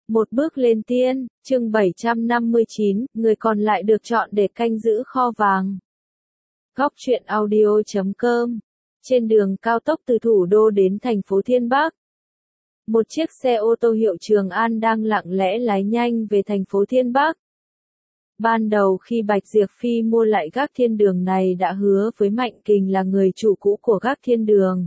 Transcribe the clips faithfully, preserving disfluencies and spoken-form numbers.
Một bước lên tiên, chương bảy trăm năm mươi chín, người còn lại được chọn để canh giữ kho vàng. Góc truyện audio chấm com. Trên đường cao tốc từ thủ đô đến thành phố Thiên Bắc, một chiếc xe ô tô hiệu Trường An đang lặng lẽ lái nhanh về thành phố Thiên Bắc. Ban đầu khi Bạch Diệp Phi mua lại gác thiên đường này đã hứa với Mạnh Kình là người chủ cũ của gác thiên đường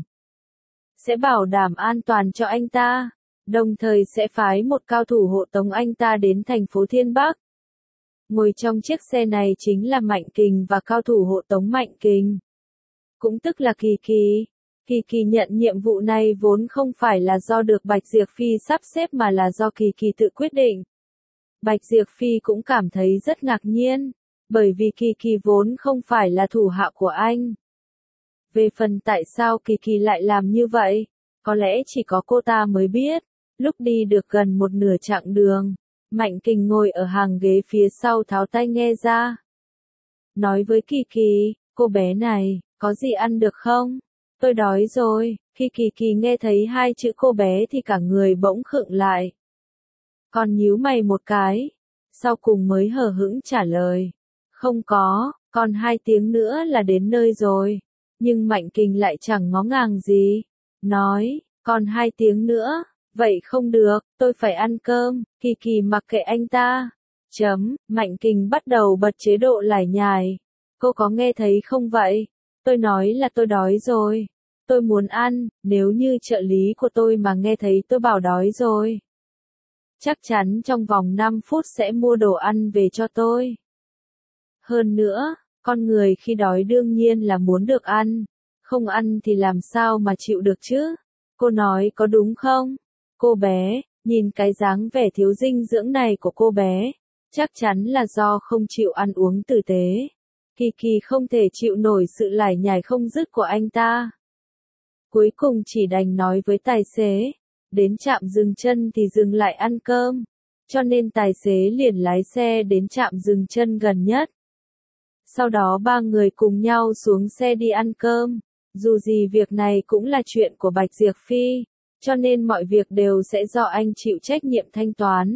sẽ bảo đảm an toàn cho anh ta, đồng thời sẽ phái một cao thủ hộ tống anh ta đến thành phố Thiên Bắc. Ngồi trong chiếc xe này chính là Mạnh Kình và cao thủ hộ tống Mạnh Kình, cũng tức là Kỳ Kỳ. Kỳ Kỳ nhận nhiệm vụ này vốn không phải là do được Bạch Diệp Phi sắp xếp mà là do Kỳ Kỳ tự quyết định. Bạch Diệp Phi cũng cảm thấy rất ngạc nhiên, bởi vì Kỳ Kỳ vốn không phải là thủ hạ của anh. Về phần tại sao Kỳ Kỳ lại làm như vậy, có lẽ chỉ có cô ta mới biết. Lúc đi được gần một nửa chặng đường, Mạnh Kình ngồi ở hàng ghế phía sau tháo tai nghe ra. Nói với Kỳ Kỳ, cô bé này, có gì ăn được không? Tôi đói rồi. Khi Kỳ Kỳ nghe thấy hai chữ cô bé thì cả người bỗng khựng lại. Còn nhíu mày một cái, sau cùng mới hờ hững trả lời. Không có, còn hai tiếng nữa là đến nơi rồi. Nhưng Mạnh Kình lại chẳng ngó ngàng gì. Nói, còn hai tiếng nữa, vậy không được, tôi phải ăn cơm. Kỳ Kỳ mặc kệ anh ta. Chấm, Mạnh Kình bắt đầu bật chế độ lải nhải. Cô có nghe thấy không vậy? Tôi nói là tôi đói rồi. Tôi muốn ăn, nếu như trợ lý của tôi mà nghe thấy tôi bảo đói rồi, chắc chắn trong vòng năm phút sẽ mua đồ ăn về cho tôi. Hơn nữa, con người khi đói đương nhiên là muốn được ăn, không ăn thì làm sao mà chịu được chứ? Cô nói có đúng không? Cô bé, nhìn cái dáng vẻ thiếu dinh dưỡng này của cô bé, chắc chắn là do không chịu ăn uống tử tế. Kỳ Kỳ không thể chịu nổi sự lải nhải không dứt của anh ta. Cuối cùng chỉ đành nói với tài xế, đến trạm dừng chân thì dừng lại ăn cơm, cho nên tài xế liền lái xe đến trạm dừng chân gần nhất. Sau đó ba người cùng nhau xuống xe đi ăn cơm, dù gì việc này cũng là chuyện của Bạch Diệp Phi, cho nên mọi việc đều sẽ do anh chịu trách nhiệm thanh toán.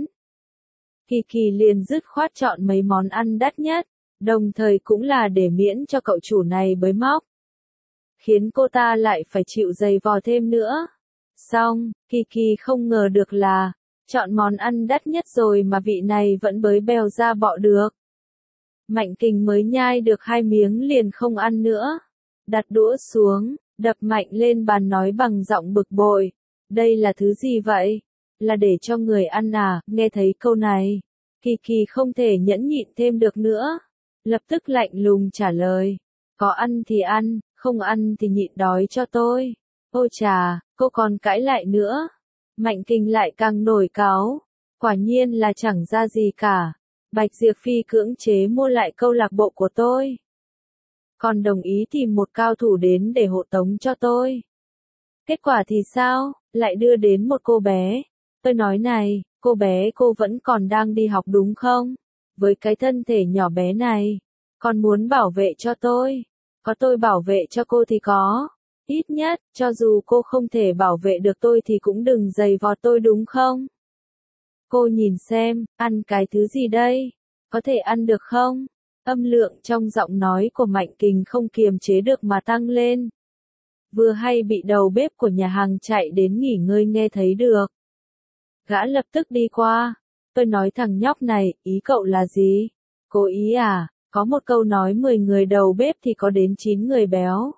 Kỳ Kỳ liền dứt khoát chọn mấy món ăn đắt nhất, đồng thời cũng là để miễn cho cậu chủ này bới móc, khiến cô ta lại phải chịu giày vò thêm nữa. Xong, Kỳ Kỳ không ngờ được là, chọn món ăn đắt nhất rồi mà vị này vẫn bới bèo ra bọ được. Mạnh Kình mới nhai được hai miếng liền không ăn nữa. Đặt đũa xuống, đập mạnh lên bàn nói bằng giọng bực bội. Đây là thứ gì vậy? Là để cho người ăn à? Nghe thấy câu này, Kỳ Kỳ không thể nhẫn nhịn thêm được nữa. Lập tức lạnh lùng trả lời. Có ăn thì ăn, không ăn thì nhịn đói cho tôi. Ôi chà, cô còn cãi lại nữa. Mạnh Kình lại càng nổi cáu. Quả nhiên là chẳng ra gì cả. Bạch Diệp Phi cưỡng chế mua lại câu lạc bộ của tôi, còn đồng ý tìm một cao thủ đến để hộ tống cho tôi. Kết quả thì sao? Lại đưa đến một cô bé. Tôi nói này, cô bé cô vẫn còn đang đi học đúng không? Với cái thân thể nhỏ bé này, còn muốn bảo vệ cho tôi. Có tôi bảo vệ cho cô thì có. Ít nhất, cho dù cô không thể bảo vệ được tôi thì cũng đừng giày vò tôi đúng không? Cô nhìn xem, ăn cái thứ gì đây? Có thể ăn được không? Âm lượng trong giọng nói của Mạnh Kình không kiềm chế được mà tăng lên. Vừa hay bị đầu bếp của nhà hàng chạy đến nghỉ ngơi nghe thấy được. Gã lập tức đi qua. Tôi nói thằng nhóc này, ý cậu là gì? Cố ý à? Có một câu nói mười người đầu bếp thì có đến chín người béo.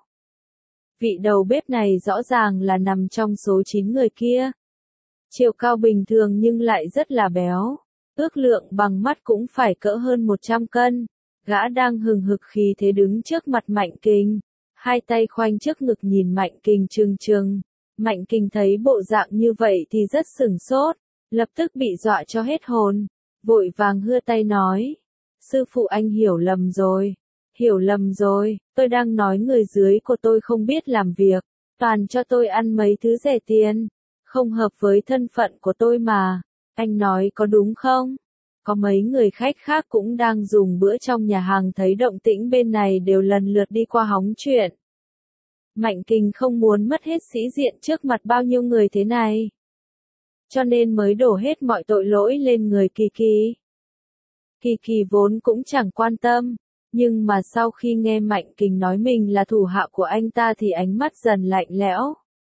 Vị đầu bếp này rõ ràng là nằm trong số chín người kia. Chiều cao bình thường nhưng lại rất là béo. Ước lượng bằng mắt cũng phải cỡ hơn một trăm cân. Gã đang hừng hực khí thế đứng trước mặt Mạnh Kình. Hai tay khoanh trước ngực nhìn Mạnh Kình trừng trừng. Mạnh Kình thấy bộ dạng như vậy thì rất sửng sốt. Lập tức bị dọa cho hết hồn. Vội vàng hưa tay nói. Sư phụ anh hiểu lầm rồi. Hiểu lầm rồi, tôi đang nói người dưới của tôi không biết làm việc. Toàn cho tôi ăn mấy thứ rẻ tiền. Không hợp với thân phận của tôi mà. Anh nói có đúng không? Có mấy người khách khác cũng đang dùng bữa trong nhà hàng thấy động tĩnh bên này đều lần lượt đi qua hóng chuyện. Mạnh Kình không muốn mất hết sĩ diện trước mặt bao nhiêu người thế này. cho nên mới đổ hết mọi tội lỗi lên người Kỳ Kỳ. Kỳ Kỳ vốn cũng chẳng quan tâm, nhưng mà sau khi nghe Mạnh Kình nói mình là thủ hạ của anh ta thì ánh mắt dần lạnh lẽo.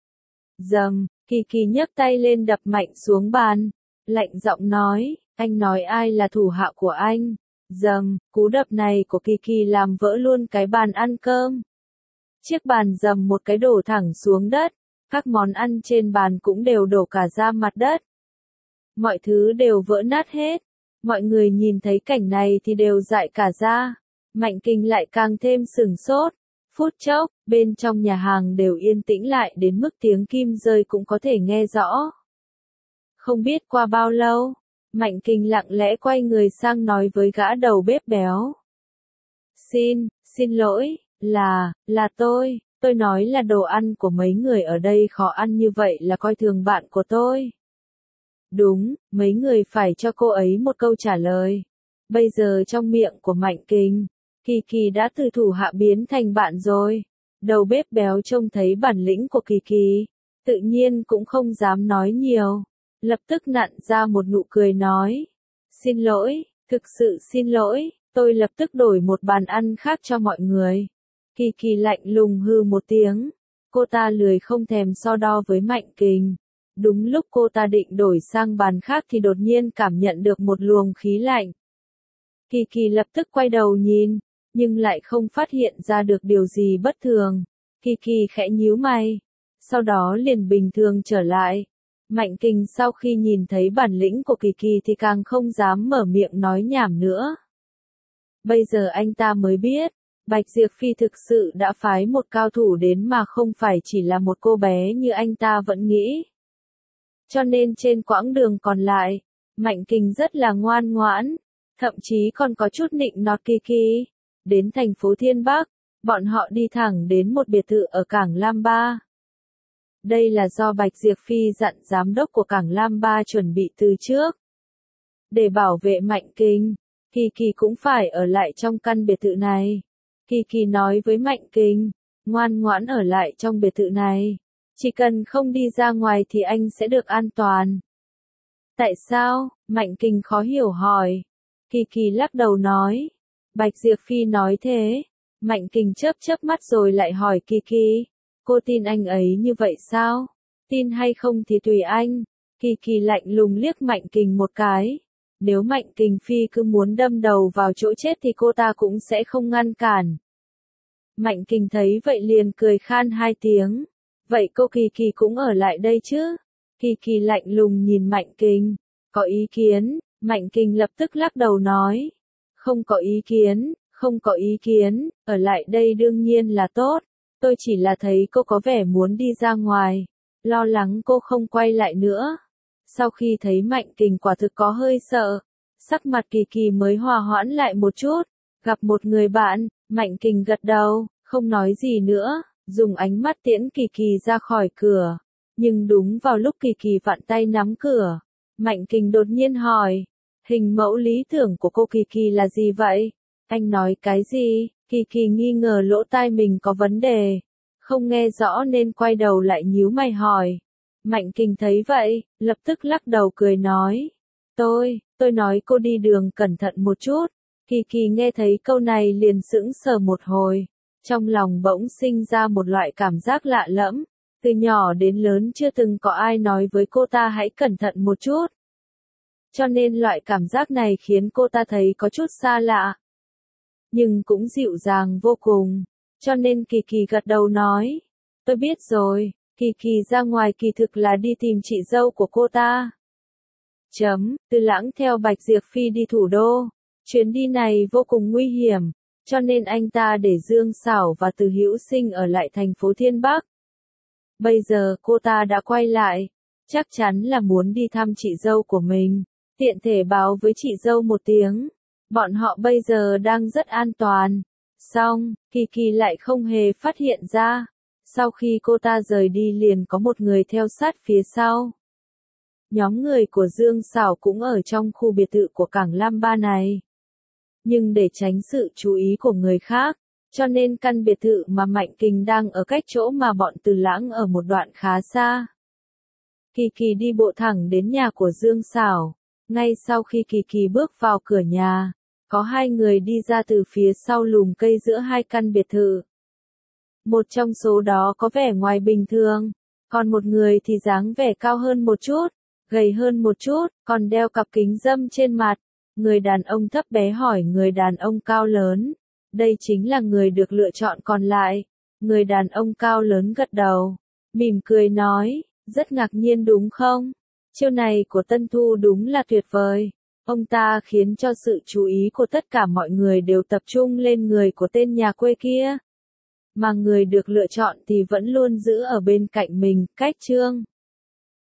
Dầm, Kỳ Kỳ nhấc tay lên đập mạnh xuống bàn, lạnh giọng nói, anh nói ai là thủ hạ của anh? Dầm, cú đập này của Kỳ Kỳ làm vỡ luôn cái bàn ăn cơm. Chiếc bàn dầm một cái đổ thẳng xuống đất, các món ăn trên bàn cũng đều đổ cả ra mặt đất. Mọi thứ đều vỡ nát hết, mọi người nhìn thấy cảnh này thì đều dại cả ra. Mạnh Kình lại càng thêm sửng sốt. Phút chốc, bên trong nhà hàng đều yên tĩnh lại đến mức tiếng kim rơi cũng có thể nghe rõ. Không biết qua bao lâu, Mạnh Kình lặng lẽ quay người sang nói với gã đầu bếp béo. Xin, xin lỗi, là, là tôi, tôi nói là đồ ăn của mấy người ở đây khó ăn như vậy là coi thường bạn của tôi. Đúng, mấy người phải cho cô ấy một câu trả lời. Bây giờ trong miệng của Mạnh Kình, Kỳ Kỳ đã từ thủ hạ biến thành bạn rồi. Đầu bếp béo trông thấy bản lĩnh của Kỳ Kỳ, tự nhiên cũng không dám nói nhiều. Lập tức nặn ra một nụ cười nói. Xin lỗi, thực sự xin lỗi, tôi lập tức đổi một bàn ăn khác cho mọi người. Kỳ Kỳ lạnh lùng hừ một tiếng. Cô ta lười không thèm so đo với Mạnh Kình. Đúng lúc cô ta định đổi sang bàn khác thì đột nhiên cảm nhận được một luồng khí lạnh. Kỳ Kỳ lập tức quay đầu nhìn, nhưng lại không phát hiện ra được điều gì bất thường. Kỳ Kỳ khẽ nhíu mày, sau đó liền bình thường trở lại. Mạnh Kình sau khi nhìn thấy bản lĩnh của Kỳ Kỳ thì càng không dám mở miệng nói nhảm nữa. Bây giờ anh ta mới biết, Bạch Diệp Phi thực sự đã phái một cao thủ đến mà không phải chỉ là một cô bé như anh ta vẫn nghĩ. Cho nên trên quãng đường còn lại, Mạnh Kình rất là ngoan ngoãn, thậm chí còn có chút nịnh nọt Kỳ Kỳ. Đến thành phố Thiên Bắc, bọn họ đi thẳng đến một biệt thự ở Cảng Lam Ba. Đây là do Bạch Diệp Phi dặn giám đốc của Cảng Lam Ba chuẩn bị từ trước. Để bảo vệ Mạnh Kình, Kỳ Kỳ cũng phải ở lại trong căn biệt thự này. Kỳ Kỳ nói với Mạnh Kình, ngoan ngoãn ở lại trong biệt thự này. Chỉ cần không đi ra ngoài thì anh sẽ được an toàn. Tại sao? Mạnh Kình khó hiểu hỏi. Kỳ Kỳ lắc đầu nói. Bạch Diệp Phi nói thế. Mạnh Kình chớp chớp mắt rồi lại hỏi Kỳ Kỳ. Cô tin anh ấy như vậy sao? Tin hay không thì tùy anh. Kỳ Kỳ lạnh lùng liếc Mạnh Kình một cái. Nếu Mạnh Kình Phi cứ muốn đâm đầu vào chỗ chết thì cô ta cũng sẽ không ngăn cản. Mạnh Kình thấy vậy liền cười khan hai tiếng. Vậy cô Kỳ Kỳ cũng ở lại đây chứ? Kỳ Kỳ lạnh lùng nhìn Mạnh Kình. Có ý kiến? Mạnh Kình lập tức lắc đầu nói. Không có ý kiến, không có ý kiến, ở lại đây đương nhiên là tốt. Tôi chỉ là thấy cô có vẻ muốn đi ra ngoài. Lo lắng cô không quay lại nữa. Sau khi thấy Mạnh Kình quả thực có hơi sợ, sắc mặt Kỳ Kỳ mới hòa hoãn lại một chút. Gặp một người bạn, Mạnh Kình gật đầu, không nói gì nữa, dùng ánh mắt tiễn Kỳ Kỳ ra khỏi cửa. Nhưng đúng vào lúc Kỳ Kỳ vặn tay nắm cửa, Mạnh Kình đột nhiên hỏi, hình mẫu lý tưởng của cô Kỳ Kỳ là gì vậy? Anh nói cái gì? Kỳ Kỳ nghi ngờ lỗ tai mình có vấn đề, không nghe rõ nên quay đầu lại nhíu mày hỏi. Mạnh Kình thấy vậy, lập tức lắc đầu cười nói. Tôi, tôi nói cô đi đường cẩn thận một chút. Kỳ Kỳ nghe thấy câu này liền sững sờ một hồi. Trong lòng bỗng sinh ra một loại cảm giác lạ lẫm. Từ nhỏ đến lớn chưa từng có ai nói với cô ta hãy cẩn thận một chút. Cho nên loại cảm giác này khiến cô ta thấy có chút xa lạ. Nhưng cũng dịu dàng vô cùng. Cho nên Kỳ Kỳ gật đầu nói. Tôi biết rồi. Kỳ Kỳ ra ngoài kỳ thực là đi tìm chị dâu của cô ta. Chấm, Từ Lãng theo Bạch Diệp Phi đi thủ đô. Chuyến đi này vô cùng nguy hiểm, cho nên anh ta để Dương Sảo và Từ Hữu Sinh ở lại thành phố Thiên Bắc. Bây giờ cô ta đã quay lại, chắc chắn là muốn đi thăm chị dâu của mình, tiện thể báo với chị dâu một tiếng. Bọn họ bây giờ đang rất an toàn. Xong, Kỳ Kỳ lại không hề phát hiện ra. Sau khi cô ta rời đi liền có một người theo sát phía sau. Nhóm người của Dương Sảo cũng ở trong khu biệt thự của Cảng Lam Ba này. Nhưng để tránh sự chú ý của người khác, cho nên căn biệt thự mà Mạnh Kình đang ở cách chỗ mà bọn Từ Lãng ở một đoạn khá xa. Kỳ Kỳ đi bộ thẳng đến nhà của Dương Sảo. Ngay sau khi Kỳ Kỳ bước vào cửa nhà, có hai người đi ra từ phía sau lùm cây giữa hai căn biệt thự. Một trong số đó có vẻ ngoài bình thường, còn một người thì dáng vẻ cao hơn một chút, gầy hơn một chút, còn đeo cặp kính râm trên mặt. Người đàn ông thấp bé hỏi người đàn ông cao lớn. Đây chính là người được lựa chọn còn lại. Người đàn ông cao lớn gật đầu, mỉm cười nói, rất ngạc nhiên đúng không? Chiêu này của Tân Thu đúng là tuyệt vời. Ông ta khiến cho sự chú ý của tất cả mọi người đều tập trung lên người của tên nhà quê kia. Mà người được lựa chọn thì vẫn luôn giữ ở bên cạnh mình, cách Trương.